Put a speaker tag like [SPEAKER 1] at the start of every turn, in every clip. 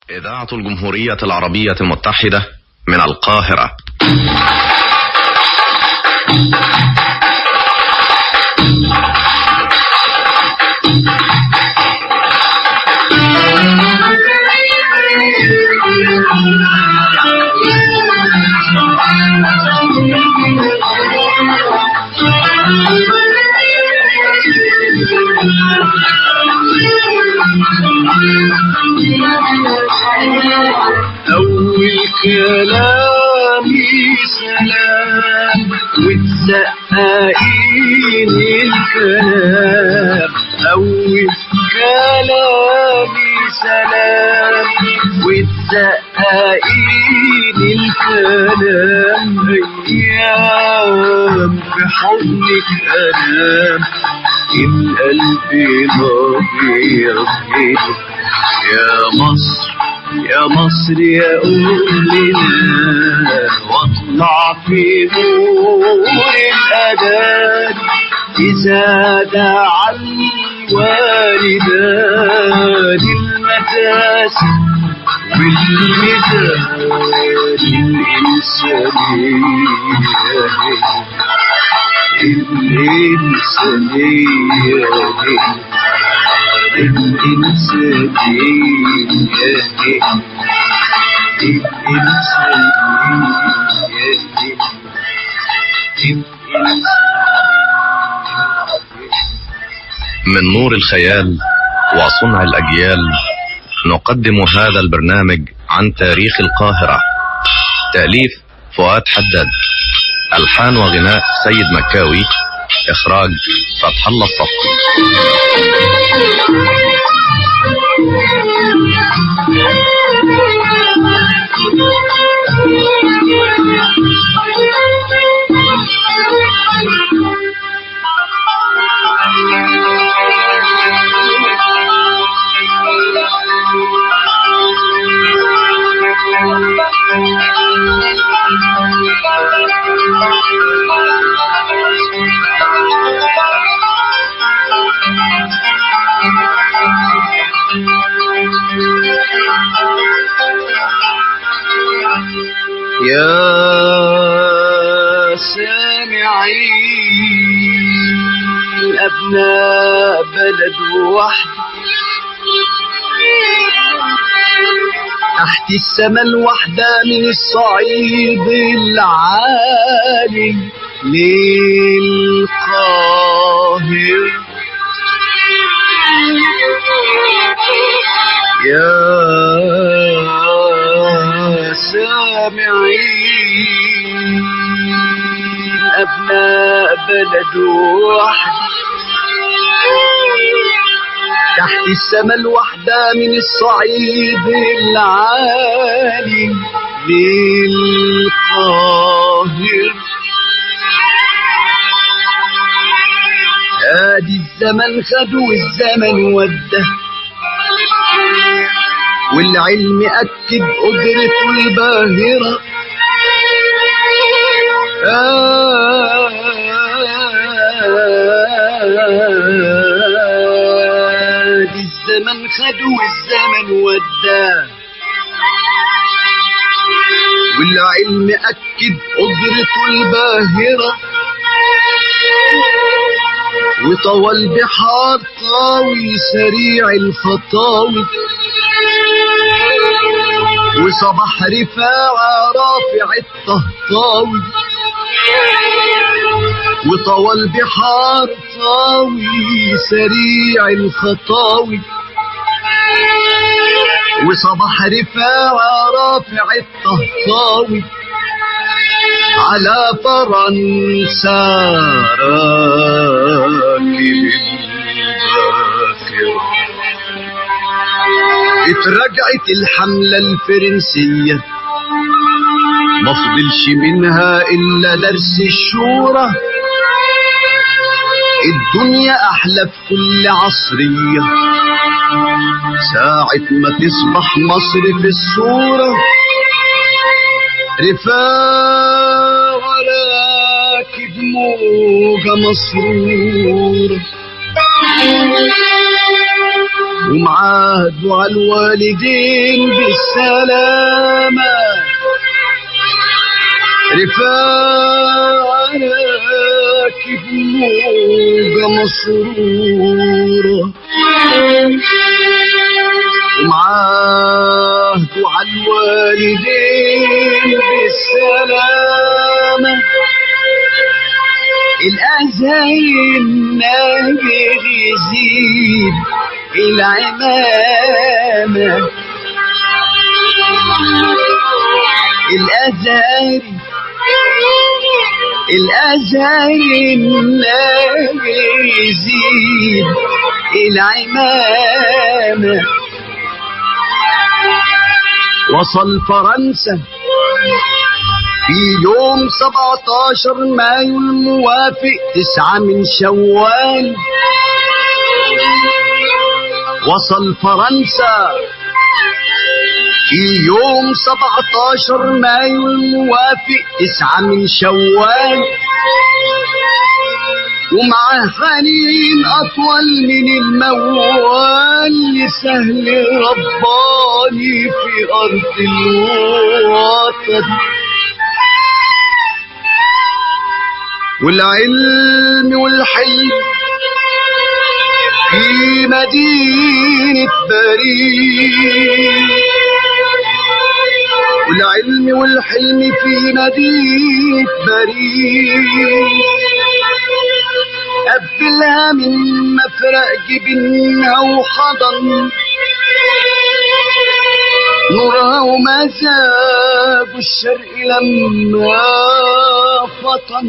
[SPEAKER 1] إذاعة الجمهورية العربية المتحدة من القاهرة.
[SPEAKER 2] أول كلامي سلام وتسقاين الكلام. أول كلامي سلام وتسقاين الكلام. أيام في حضنك أنام القلب نبيض يا مصر يا مصر يا أمنا. واطلع في نور الأذان إذا دعا الوالدان. المتاسم والميزان الإنسانية
[SPEAKER 1] من نور الخيال وصنع الأجيال نقدم هذا البرنامج عن تاريخ القاهرة. تأليف فؤاد حداد، ألحان وغناء سيد مكاوي، إخراج فتح الله الصفي.
[SPEAKER 2] يا سامعين أبناء بلد واحد تحت السما الوحدة من الصعيد العالي للقاهرة. يا سامعين أبناء بلد واحد تحت السما الوحدة من الصعيد العالي للقاهرة. ادي الزمن خد والزمن وده والعلم أكد قدرته الباهرة. دي الزمن خد والزمن وداه والعلم أكد قدرته الباهرة. وطوى البحار طاوي سريع الخطاوي وصبح رفاعة رافع الطهطاوي. وطوى البحار طاوي سريع الخطاوي وصبح رفاعة رافع الطهطاوي. على فرنسا راكب الباخرة اترجعت الحملة الفرنسية مفضلش منها إلا درس الشورى. الدنيا أحلى في كل عصرية ساعة ما تصبح مصر في الصورة. رفاع راكب موجة مسرورة ومعاه دعاء الوالدين بالسلامة رفاق راكب موجة مسرورة ومعاه دعاء الوالدين بالسلامة الأزهر النبي يزيد العمامة الأزهر النبي يزيد العمامة وصل فرنسا في يوم 17 مايو الموافق 9 من شوال. وصل فرنسا في يوم 17 مايو الموافق 9 من شوال ومعاه حنين أطول من الموال لسهل رباني في أرض الوطن والعلم والحلم في مدينة باريس والعلم والحلم في مدينة باريس قبلها من مفرق جبينها وحضن نورها ومزاج الشرق لما فطن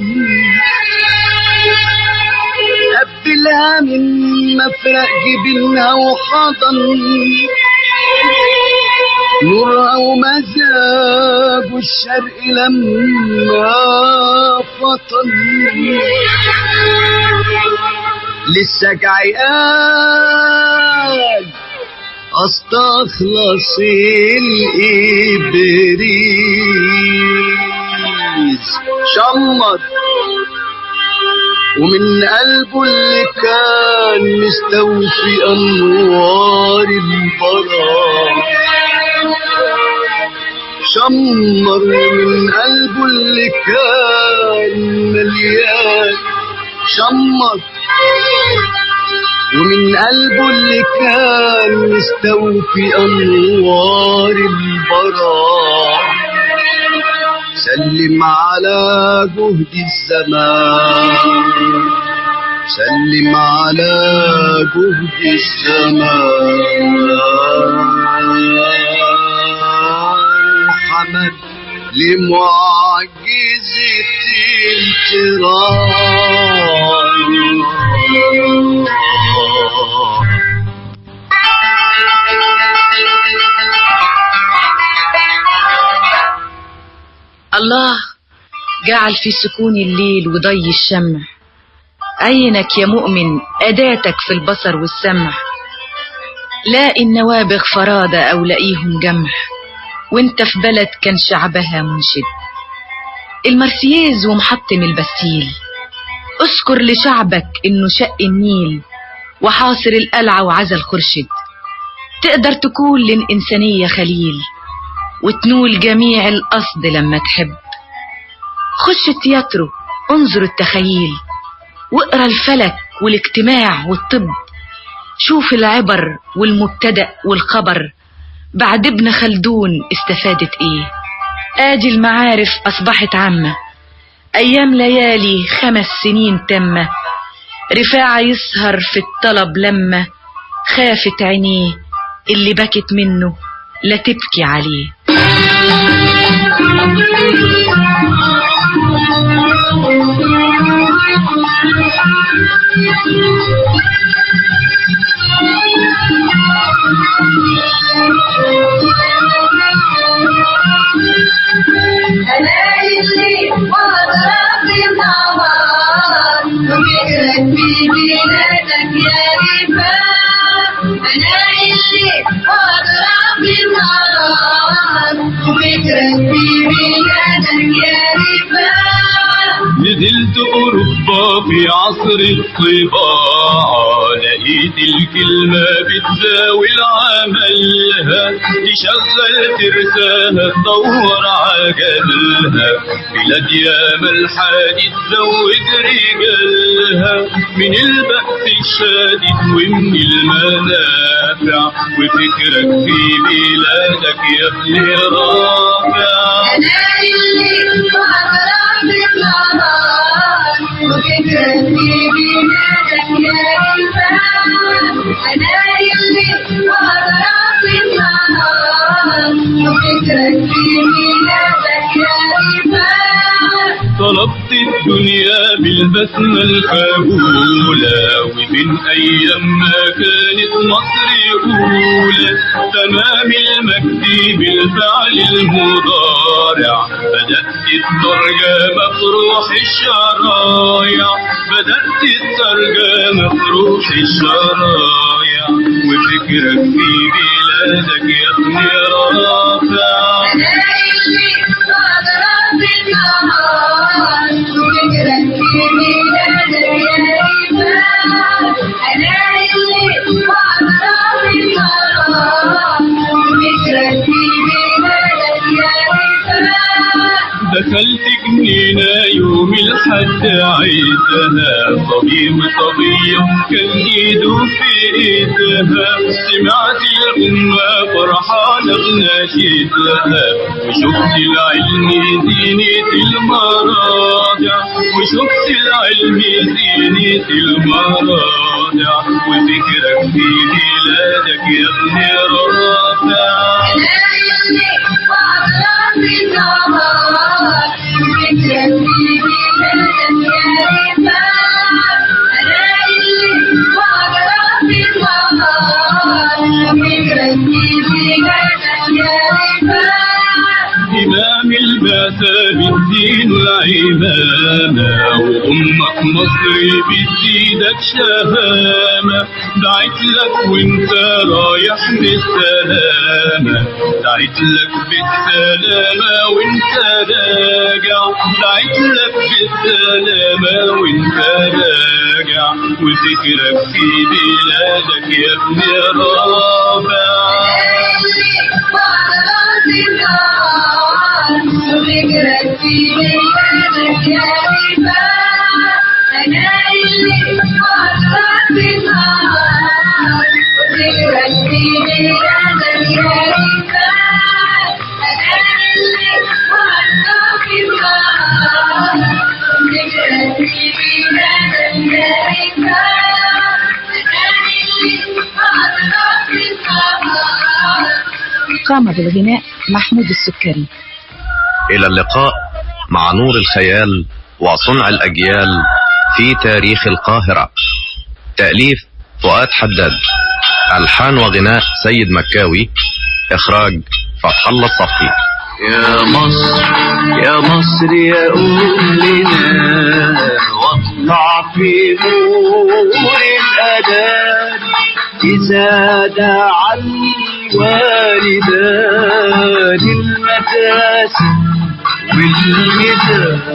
[SPEAKER 2] قبلها من مفرق جبينها وحضن نورها ومزاج الشرق لما فطن لسه جعان استخلص الإبريز شمر ومن قلبه اللي كان مستوفي أنوار البراء شمر من قلبه اللي كان مليان شمر ومن قلبه اللي كان مستوفي أنوار البراء سلم على جهد الزمان سلم على جهد الزمان محمد لمعجزة الكرام
[SPEAKER 3] الله جعل في سكون الليل وضي الشمع عينك يا مؤمن أداتك في البصر والسمع لاقي النوابغ فرادة أو لاقيهم جمع وانت في بلد كان شعبها منشد المرسييز ومحطم البستيل اذكر لشعبك انه شق النيل وحاصر القلعة وعزل خرشد تقدر تكون للإنسانية خليل وتنول جميع القصد لما تحب خش التياترو انظر التخيل واقرا الفلك والاجتماع والطب شوف العبر والمبتدأ والخبر بعد ابن خلدون استفادت ايه ادي المعارف اصبحت عامة ايام ليالي 5 سنين تامة رفاعة يسهر في الطلب لما خافت عينيه اللي بكت منه لا تبكي عليه
[SPEAKER 4] نزلت أوروبا في عصر الطباعة بقيت الكلمة بتزاول عملها، تشغل ترساها تدور عجلها، بلاد ياما الحادث زود رجالها، من البأس الشادد ومن المنافع، وفكرك في بلادك يا ابن رافع.
[SPEAKER 5] أنا اللي وعطرات النهار، وفكرك في بلادك يا رفاق. أنا اللي وعطرات النهار، وفكرك في بلادك يا رفاق.
[SPEAKER 4] طلبت الدنيا بالبسمة الخجولة، وبين أيام ما كانت مصر أولى، تمام المجد بالفعل المضارع، بدأت الترجمة في روح الشرايع، بدأت الترجمة في روح الشرايع، وفكرك في بلادك يا ابن رافع.
[SPEAKER 5] أنا اللي وعطرات النهار، وفكرك في بلادك يا رفاق. أنا اللي وعطرات النهار، وفكرك في بلادك يا رفاق.
[SPEAKER 4] دخلت جنينة يوم الحد عيدها، طبيب طبيب كان ايده في ايدها، سمعت الأمة فرحانة بنشيدها، وشفت العلم زينة المراجع، وشفت العلم زينة المراجع، وفكرك في بلادك يا ابن رافع.
[SPEAKER 5] أنا اللي وعطرات النهار، وفكرك في بلادك يا رفاق. أنا اللي وعطرات النهار، وفكرك في بلادك يا رفاق.
[SPEAKER 4] إمام البعثة بالدين العمامة، وأمك مصر بتزيدك شهامة، دعيت لك وانت رايح بالسلامة، دعيت لك بالسلامة وانت راجع، دعيت لك بالسلامة وانت راجع، وفكرك في بلادك يا ابن رافع.
[SPEAKER 5] وعطرات النهار، وفكرك في بلادك يا رفاق. أنا اللي وعطرات النهار، وفكرك في بلادك يا رفاق. أنا اللي وعطرات النهار، وفكرك في بلادك يا رفاق. أنا اللي وعطرات النهار.
[SPEAKER 3] قام بالغناء محمود السكري.
[SPEAKER 1] إلى اللقاء مع نور الخيال وصنع الأجيال في تاريخ القاهرة. تأليف فؤاد حداد، ألحان وغناء سيد مكاوي، إخراج فتح الله الصفي.
[SPEAKER 2] يا مصر يا مصر يا أمنا، واطلع في نور الأذان، إذا دعا الوالدان المتاسم والمداد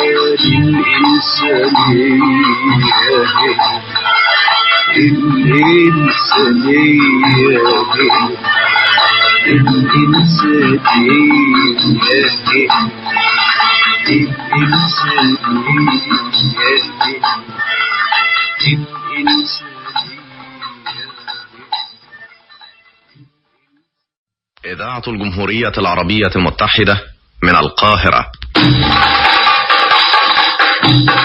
[SPEAKER 1] إذاعة الجمهورية العربية المتحدة من القاهرة.